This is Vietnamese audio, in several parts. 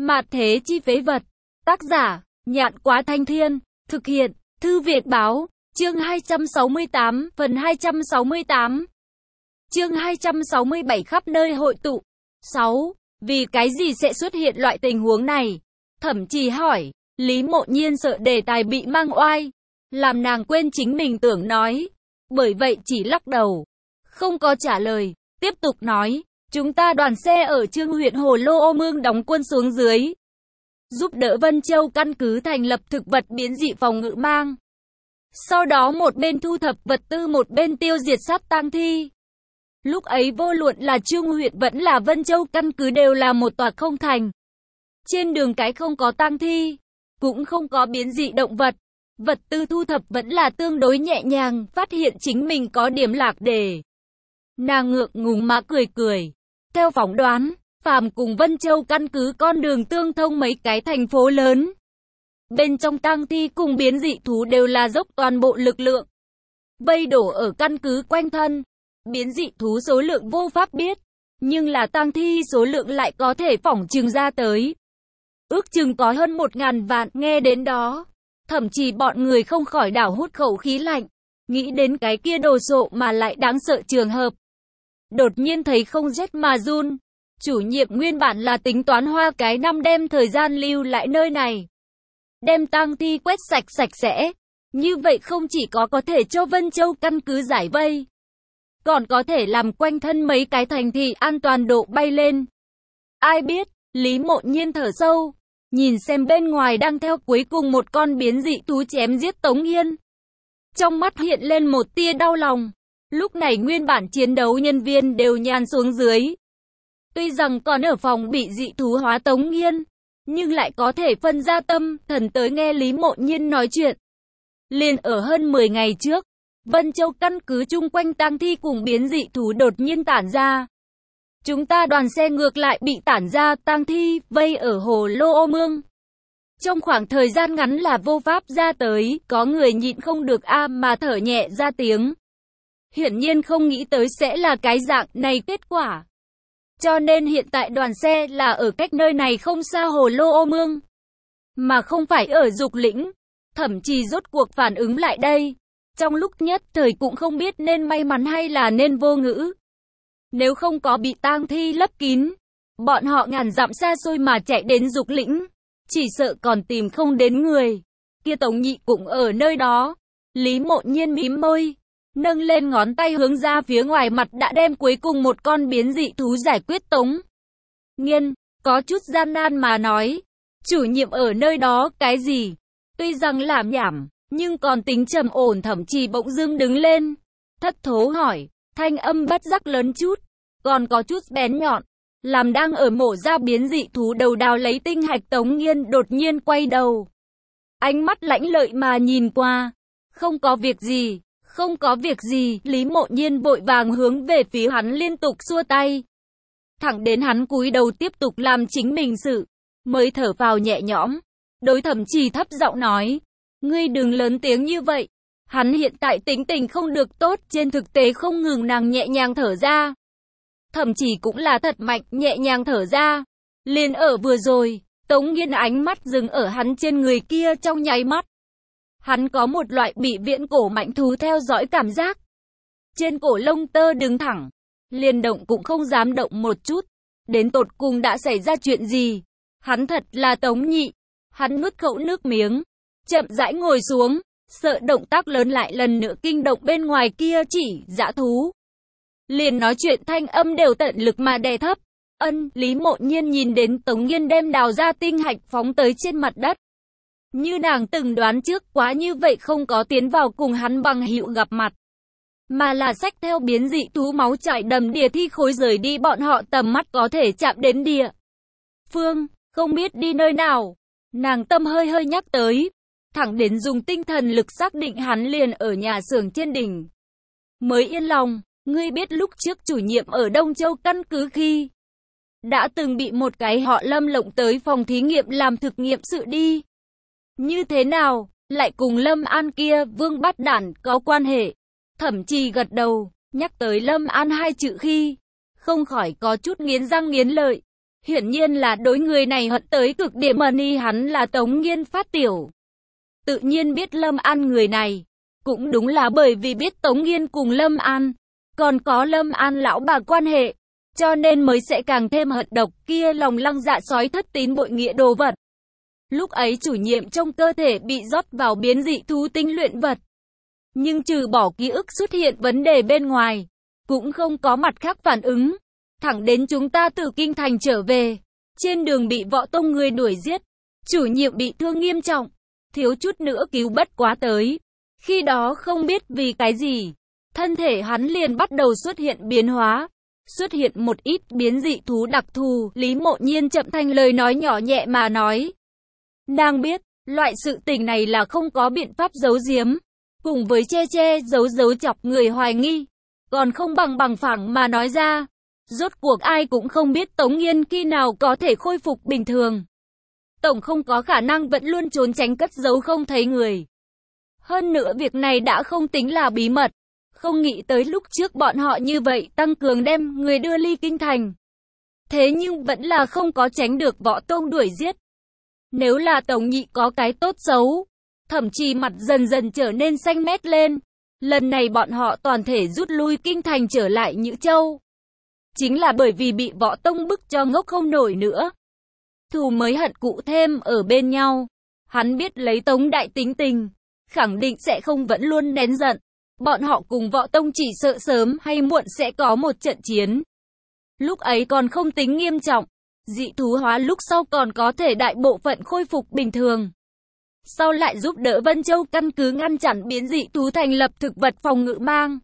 Mạt thế chi phế vật. Tác giả, Nhạn Quá Thanh Thiên. Thực hiện, Thư Việt Báo. Chương 268, phần 268. Chương 267 khắp nơi hội tụ. 6. Vì cái gì sẽ xuất hiện loại tình huống này? Thẩm Trì hỏi. Lý Mộ Nhiên sợ đề tài bị mang oai, làm nàng quên chính mình tưởng nói. Bởi vậy chỉ lắc đầu, không có trả lời. Tiếp tục nói, chúng ta đoàn xe ở Trương huyện Hồ Lô Ô Mương đóng quân xuống dưới, giúp đỡ Vân Châu căn cứ thành lập thực vật biến dị phòng ngự mang. Sau đó một bên thu thập vật tư, một bên tiêu diệt sát tang thi. Lúc ấy vô luận là Trương huyện vẫn là Vân Châu căn cứ đều là một tòa không thành. Trên đường cái không có tang thi, cũng không có biến dị động vật. Vật tư thu thập vẫn là tương đối nhẹ nhàng, phát hiện chính mình có điểm lạc đề. Nàng ngượng ngùng mà cười cười. Theo phỏng đoán, Phàm cùng Vân Châu căn cứ con đường tương thông mấy cái thành phố lớn. Bên trong tang thi cùng biến dị thú đều là dốc toàn bộ lực lượng, vây đổ ở căn cứ quanh thân. Biến dị thú số lượng vô pháp biết, nhưng là tang thi số lượng lại có thể phỏng chừng ra tới. Ước chừng có hơn 1.000 vạn. Nghe đến đó, thậm chí bọn người không khỏi đảo hút khẩu khí lạnh, nghĩ đến cái kia đồ sộ mà lại đáng sợ trường hợp. Đột nhiên thấy không rét mà run. Chủ nhiệm nguyên bản là tính toán hoa cái năm đem thời gian lưu lại nơi này, đem tang thi quét sạch sẽ. Như vậy không chỉ có thể cho Vân Châu căn cứ giải vây, còn có thể làm quanh thân mấy cái thành thị an toàn độ bay lên. Ai biết, Lý Mộ Nhiên thở sâu, nhìn xem bên ngoài đang theo cuối cùng một con biến dị thú chém giết Tống Hiên. Trong mắt hiện lên một tia đau lòng. Lúc này nguyên bản chiến đấu nhân viên đều nhàn xuống dưới. Tuy rằng còn ở phòng bị dị thú hóa Tống Hiên, nhưng lại có thể phân ra tâm thần tới nghe Lý Mộ Nhiên nói chuyện. Liền ở hơn 10 ngày trước, Vân Châu căn cứ chung quanh tang thi cùng biến dị thú đột nhiên tản ra. Chúng ta đoàn xe ngược lại bị tản ra tang thi vây ở Hồ Lô Ô Mương. Trong khoảng thời gian ngắn là vô pháp ra tới, có người nhịn không được mà thở nhẹ ra tiếng. Hiển nhiên không nghĩ tới sẽ là cái dạng này kết quả. Cho nên hiện tại đoàn xe là ở cách nơi này không xa Hồ Lô Ô Mương, mà không phải ở Dục Lĩnh. Thẩm Trì rốt cuộc phản ứng lại đây. Trong lúc nhất thời cũng không biết nên may mắn hay là nên vô ngữ. Nếu không có bị tang thi lấp kín, bọn họ ngàn dặm xa xôi mà chạy đến Dục Lĩnh, chỉ sợ còn tìm không đến người. Kia Tống Nhị cũng ở nơi đó. Lý Mộ Nhiên mím môi, nâng lên ngón tay hướng ra phía ngoài mặt đã đem cuối cùng một con biến dị thú giải quyết. Tống Nghiên có chút gian nan mà nói, chủ nhiệm ở nơi đó cái gì? Tuy rằng làm nhảm, nhưng còn tính trầm ổn. Thẩm Trì bỗng dưng đứng lên, thất thố hỏi, thanh âm bất giác lớn chút, còn có chút bén nhọn, làm đang ở mổ ra biến dị thú đầu đào lấy tinh hạch Tống Nghiên đột nhiên quay đầu, ánh mắt lãnh lợi mà nhìn qua. Không có việc gì, không có việc gì. Lý Mộ Nhiên vội vàng hướng về phía hắn liên tục xua tay, thẳng đến hắn cúi đầu tiếp tục làm chính mình sự, mới thở phào nhẹ nhõm. Đối Thẩm Trì thấp giọng nói, ngươi đừng lớn tiếng như vậy. Hắn hiện tại tính tình không được tốt, trên thực tế không ngừng. Nàng nhẹ nhàng thở ra. Thẩm Trì cũng là thật mạnh, nhẹ nhàng thở ra. Liền ở vừa rồi, Tống Nghiên ánh mắt dừng ở hắn trên người kia trong nháy mắt. Hắn có một loại bị viễn cổ mạnh thú theo dõi cảm giác. Trên cổ lông tơ đứng thẳng, liền động cũng không dám động một chút. Đến tột cùng đã xảy ra chuyện gì? Hắn thật là Tống Nhị. Hắn nuốt khẩu nước miếng, chậm rãi ngồi xuống, sợ động tác lớn lại lần nữa kinh động bên ngoài kia chỉ dã thú. Liền nói chuyện thanh âm đều tận lực mà đè thấp. Lý Mộ Nhiên nhìn đến Tống Nghiên đem đào ra tinh hạch phóng tới trên mặt đất. Như nàng từng đoán trước, quá như vậy không có tiến vào cùng hắn bằng hữu gặp mặt, mà là xách theo biến dị thú máu chảy đầm đìa thi khối rời đi bọn họ tầm mắt có thể chạm đến địa phương, không biết đi nơi nào. Nàng tâm hơi nhắc tới, thẳng đến dùng tinh thần lực xác định hắn liền ở nhà xưởng trên đỉnh, mới yên lòng. Ngươi biết lúc trước chủ nhiệm ở Đông Châu căn cứ khi đã từng bị một cái họ Lâm lộng tới phòng thí nghiệm làm thực nghiệm sự đi. Như thế nào, lại cùng Lâm An kia vương bắt đản có quan hệ? Thẩm Trì gật đầu, nhắc tới Lâm An hai chữ khi, không khỏi có chút nghiến răng nghiến lợi. Hiển nhiên là đối người này hận tới cực điểm, y hắn là Tống Nghiên phát tiểu. Tự nhiên biết Lâm An người này. Cũng đúng là bởi vì biết Tống Nghiên cùng Lâm An, còn có Lâm An lão bà quan hệ, cho nên mới sẽ càng thêm hận độc kia lòng lăng dạ sói thất tín bội nghĩa đồ vật. Lúc ấy chủ nhiệm trong cơ thể bị rót vào biến dị thú tinh luyện vật. Nhưng trừ bỏ ký ức xuất hiện vấn đề bên ngoài, cũng không có mặt khác phản ứng. Thẳng đến chúng ta từ kinh thành trở về, trên đường bị Võ Tông người đuổi giết, chủ nhiệm bị thương nghiêm trọng, thiếu chút nữa cứu bất quá tới. Khi đó không biết vì cái gì, thân thể hắn liền bắt đầu xuất hiện biến hóa, xuất hiện một ít biến dị thú đặc thù. Lý Mộ Nhiên chậm thanh lời nói nhỏ nhẹ mà nói. Nàng biết, loại sự tình này là không có biện pháp giấu giếm, cùng với che che giấu giấu chọc người hoài nghi, còn không bằng phẳng mà nói ra. Rốt cuộc ai cũng không biết Tống Nghiên khi nào có thể khôi phục bình thường. Tổng không có khả năng vẫn luôn trốn tránh cất giấu không thấy người. Hơn nữa việc này đã không tính là bí mật. Không nghĩ tới lúc trước bọn họ như vậy tăng cường đem người đưa ly kinh thành. Thế nhưng vẫn là không có tránh được Võ Tông đuổi giết. Nếu là Tống Nhị có cái tốt xấu, thậm chí mặt dần dần trở nên xanh mét lên. Lần này bọn họ toàn thể rút lui kinh thành trở lại Nhữ Châu. Chính là bởi vì bị Võ Tông bức cho ngốc không nổi nữa. Thù mới hận cũ thêm ở bên nhau. Hắn biết lấy Tống Đại tính tình, khẳng định sẽ không vẫn luôn nén giận. Bọn họ cùng Võ Tông chỉ sợ sớm hay muộn sẽ có một trận chiến. Lúc ấy còn không tính nghiêm trọng. Dị thú hóa lúc sau còn có thể đại bộ phận khôi phục bình thường. Sau lại giúp đỡ Vân Châu căn cứ ngăn chặn biến dị thú thành lập thực vật phòng ngự mang.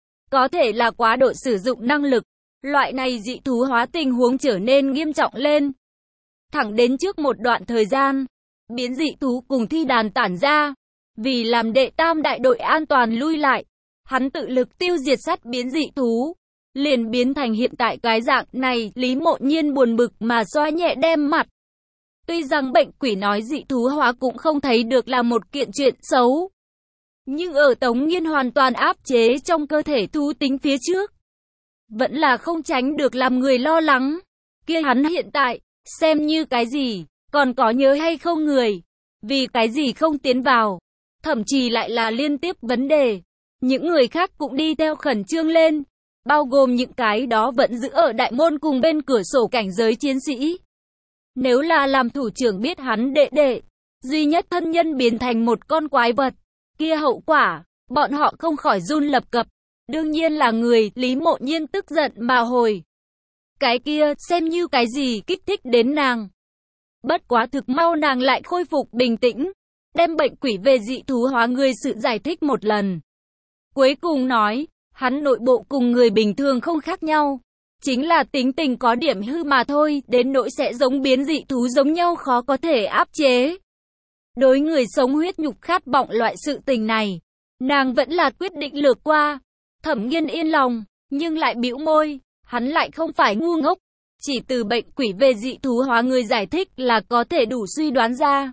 Có thể là quá độ sử dụng năng lực. Loại này dị thú hóa tình huống trở nên nghiêm trọng lên. Thẳng đến trước một đoạn thời gian, biến dị thú cùng thi đàn tản ra. Vì làm đệ tam đại đội an toàn lui lại, hắn tự lực tiêu diệt sát biến dị thú. Liền biến thành hiện tại cái dạng này. Lý Mộ Nhiên buồn bực mà xoa nhẹ đem mặt. Tuy rằng bệnh quỷ nói dị thú hóa cũng không thấy được là một kiện chuyện xấu. Nhưng ở Tống Nghiên hoàn toàn áp chế trong cơ thể thú tính phía trước, vẫn là không tránh được làm người lo lắng. Kia hắn hiện tại, xem như cái gì, còn có nhớ hay không người, vì cái gì không tiến vào, thậm chí lại là liên tiếp vấn đề. Những người khác cũng đi theo khẩn trương lên, bao gồm những cái đó vẫn giữ ở đại môn cùng bên cửa sổ cảnh giới chiến sĩ. Nếu là làm thủ trưởng biết hắn đệ đệ, duy nhất thân nhân biến thành một con quái vật, kia hậu quả, bọn họ không khỏi run lập cập. Đương nhiên là người. Lý Mộ Nhiên tức giận mà hồi. Cái kia, xem như cái gì kích thích đến nàng. Bất quá thực mau nàng lại khôi phục bình tĩnh, đem bệnh quỷ về dị thú hóa người sự giải thích một lần. Cuối cùng nói, hắn nội bộ cùng người bình thường không khác nhau. Chính là tính tình có điểm hư mà thôi, đến nỗi sẽ giống biến dị thú giống nhau khó có thể áp chế. Đối người sống huyết nhục khát vọng loại sự tình này, nàng vẫn là quyết định lược qua. Thẩm Nghiên yên lòng, nhưng lại bĩu môi, hắn lại không phải ngu ngốc, chỉ từ bệnh quỷ về dị thú hóa người giải thích là có thể đủ suy đoán ra.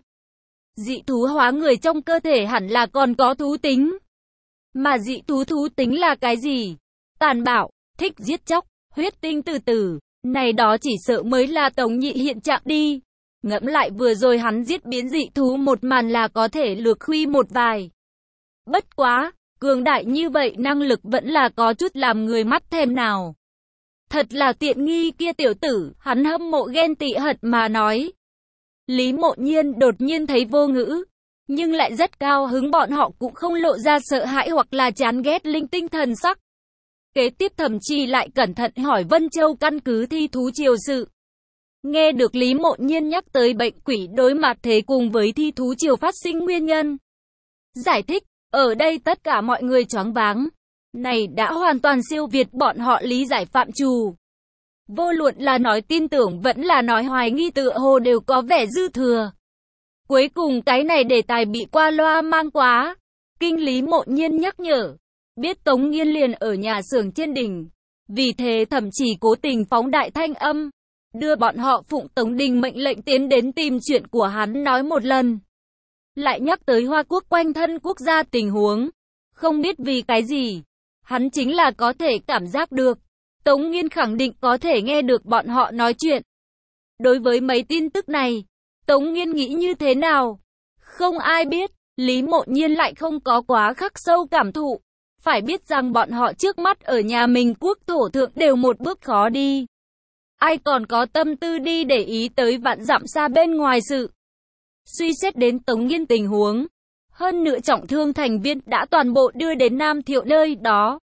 Dị thú hóa người trong cơ thể hẳn là còn có thú tính. Mà dị thú tính là cái gì? Tàn bạo, thích giết chóc, huyết tinh từ từ, này đó chỉ sợ mới là Tống Nhị hiện trạng đi. Ngẫm lại vừa rồi hắn giết biến dị thú một màn là có thể lược khuy một vài. Bất quá, cường đại như vậy năng lực vẫn là có chút làm người mắt thèm nào. Thật là tiện nghi kia tiểu tử, hắn hâm mộ ghen tị hận mà nói. Lý Mộ Nhiên đột nhiên thấy vô ngữ, nhưng lại rất cao hứng. Bọn họ cũng không lộ ra sợ hãi hoặc là chán ghét linh tinh thần sắc. Kế tiếp thậm chí lại cẩn thận hỏi Vân Châu căn cứ thi thú triều sự. Nghe được Lý Mộ Nhiên nhắc tới bệnh quỷ đối mặt thế cùng với thi thú triều phát sinh nguyên nhân. Giải thích, ở đây tất cả mọi người choáng váng. Này đã hoàn toàn siêu việt bọn họ lý giải phạm trù. Vô luận là nói tin tưởng vẫn là nói hoài nghi tựa hồ đều có vẻ dư thừa. Cuối cùng cái này đề tài bị qua loa mang quá. Kinh Lý Mộ Nhiên nhắc nhở. Biết Tống Nghiên liền ở nhà xưởng trên đỉnh. Vì thế thậm chí cố tình phóng đại thanh âm. Đưa bọn họ phụng Tống Đình mệnh lệnh tiến đến tìm chuyện của hắn nói một lần. Lại nhắc tới Hoa Quốc quanh thân quốc gia tình huống. Không biết vì cái gì. Hắn chính là có thể cảm giác được. Tống Nghiên khẳng định có thể nghe được bọn họ nói chuyện. Đối với mấy tin tức này, Tống Nghiên nghĩ như thế nào? Không ai biết, Lý Mộ Nhiên lại không có quá khắc sâu cảm thụ. Phải biết rằng bọn họ trước mắt ở nhà mình quốc thổ thượng đều một bước khó đi. Ai còn có tâm tư đi để ý tới vạn dặm xa bên ngoài sự. Suy xét đến Tống Nghiên tình huống, hơn nữa trọng thương thành viên đã toàn bộ đưa đến Nam Thiệu nơi đó.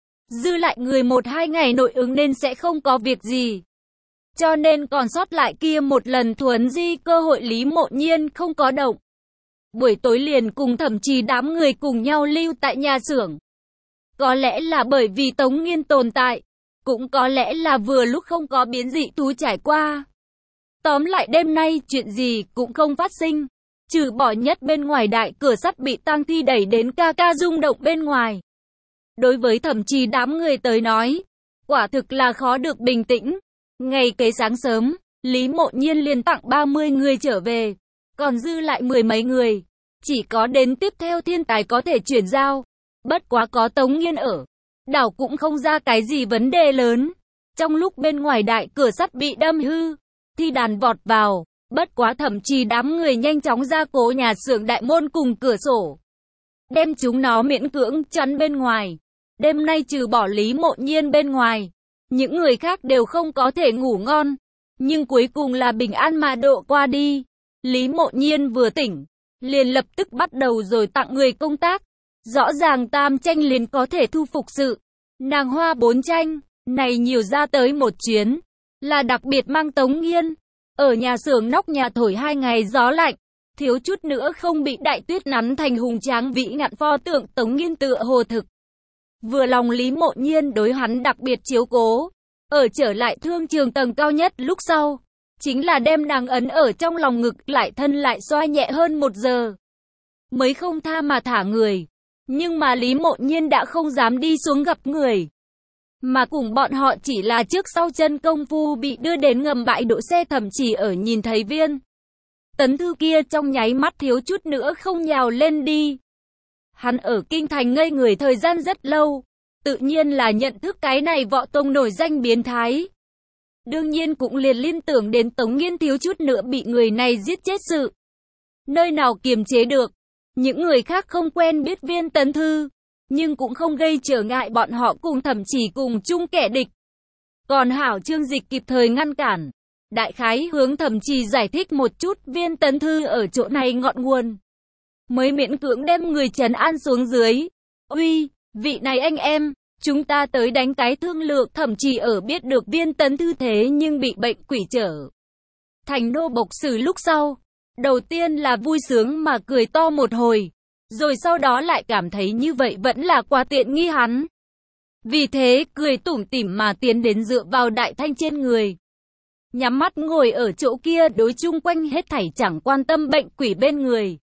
Dư lại người 1-2 ngày nội ứng nên sẽ không có việc gì. Cho nên còn sót lại kia một lần thuấn di cơ hội Lý Mộ Nhiên không có động. Buổi tối liền cùng Thẩm Trì đám người cùng nhau lưu tại nhà xưởng. Có lẽ là bởi vì Tống Nghiên tồn tại, cũng có lẽ là vừa lúc không có biến dị thú trải qua. Tóm lại đêm nay chuyện gì cũng không phát sinh, trừ bỏ nhất bên ngoài đại cửa sắt bị tang thi đẩy đến ca ca rung động bên ngoài. Đối với Thẩm Trì đám người tới nói, quả thực là khó được bình tĩnh. Ngày kế sáng sớm, Lý Mộ Nhiên liền tặng 30 người trở về, còn dư lại 10 mấy người. Chỉ có đến tiếp theo thiên tài có thể chuyển giao. Bất quá có Tống Nghiên ở, đảo cũng không ra cái gì vấn đề lớn. Trong lúc bên ngoài đại cửa sắt bị đâm hư, thi đàn vọt vào. Bất quá Thẩm Trì đám người nhanh chóng ra cố nhà xưởng đại môn cùng cửa sổ, đem chúng nó miễn cưỡng chắn bên ngoài. Đêm nay trừ bỏ Lý Mộ Nhiên bên ngoài, những người khác đều không có thể ngủ ngon. Nhưng cuối cùng là bình an mà độ qua đi. Lý Mộ Nhiên vừa tỉnh, liền lập tức bắt đầu rồi tặng người công tác. Rõ ràng tam tranh liền có thể thu phục sự. Nàng hoa 4 tranh, này nhiều ra tới một chuyến. Là đặc biệt mang Tống Nghiên. Ở nhà xưởng nóc nhà thổi 2 ngày gió lạnh. Thiếu chút nữa không bị đại tuyết nắn thành hùng tráng vĩ ngạn pho tượng Tống Nghiên tựa hồ thực. Vừa lòng Lý Mộ Nhiên đối hắn đặc biệt chiếu cố. Ở trở lại thương trường tầng cao nhất lúc sau, chính là đem nàng ấn ở trong lòng ngực lại thân lại xoa nhẹ hơn 1 giờ. Mới không tha mà thả người. Nhưng mà Lý Mộ Nhiên đã không dám đi xuống gặp người. Mà cùng bọn họ chỉ là trước sau chân công phu bị đưa đến ngầm bãi đỗ xe Thẩm Trì ở nhìn thấy viên tấn thư kia trong nháy mắt thiếu chút nữa không nhào lên đi. Hắn ở kinh thành ngây người thời gian rất lâu. Tự nhiên là nhận thức cái này võ tông nổi danh biến thái. Đương nhiên cũng liền liên tưởng đến Tống Nghiên thiếu chút nữa bị người này giết chết sự. Nơi nào kiềm chế được. Những người khác không quen biết viên tấn thư, nhưng cũng không gây trở ngại bọn họ cùng Thẩm Trì cùng chung kẻ địch. Còn hảo Trương Dịch kịp thời ngăn cản. Đại khái hướng Thẩm Trì giải thích một chút viên tấn thư ở chỗ này ngọn nguồn. Mới miễn cưỡng đem người trấn an xuống dưới. Uy, vị này anh em, chúng ta tới đánh cái thương lượng. Thẩm Trì ở biết được viên tấn thư thế nhưng bị bệnh quỷ trở thành nô bộc xử lúc sau. Đầu tiên là vui sướng mà cười to một hồi, rồi sau đó lại cảm thấy như vậy vẫn là quá tiện nghi hắn. Vì thế cười tủm tỉm mà tiến đến dựa vào Đại Thanh trên người. Nhắm mắt ngồi ở chỗ kia đối chung quanh hết thảy chẳng quan tâm bệnh quỷ bên người.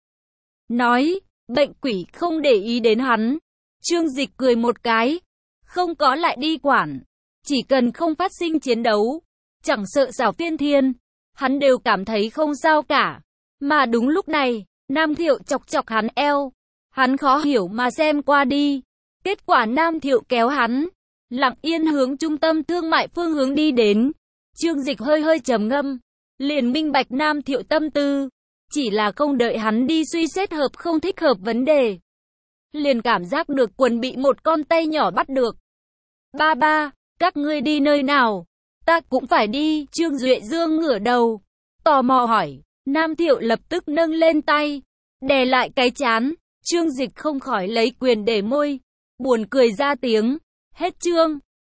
Nói, bệnh quỷ không để ý đến hắn. Trương Dịch cười một cái, không có lại đi quản. Chỉ cần không phát sinh chiến đấu, chẳng sợ xảo phiên thiên, hắn đều cảm thấy không sao cả. Mà đúng lúc này, Nam Thiệu chọc chọc hắn eo. Hắn khó hiểu mà xem qua đi. Kết quả Nam Thiệu kéo hắn, lặng yên hướng trung tâm thương mại phương hướng đi đến. Trương Dịch hơi hơi trầm ngâm, liền minh bạch Nam Thiệu tâm tư. Chỉ là không đợi hắn đi suy xét hợp không thích hợp vấn đề, liền cảm giác được quần bị một con tay nhỏ bắt được. Ba ba, các ngươi đi nơi nào? Ta cũng phải đi. Trương Duệ Dương ngửa đầu, tò mò hỏi. Nam Thiệu lập tức nâng lên tay, đè lại cái trán. Trương Dịch không khỏi lấy quyền để môi, buồn cười ra tiếng. Hết chương.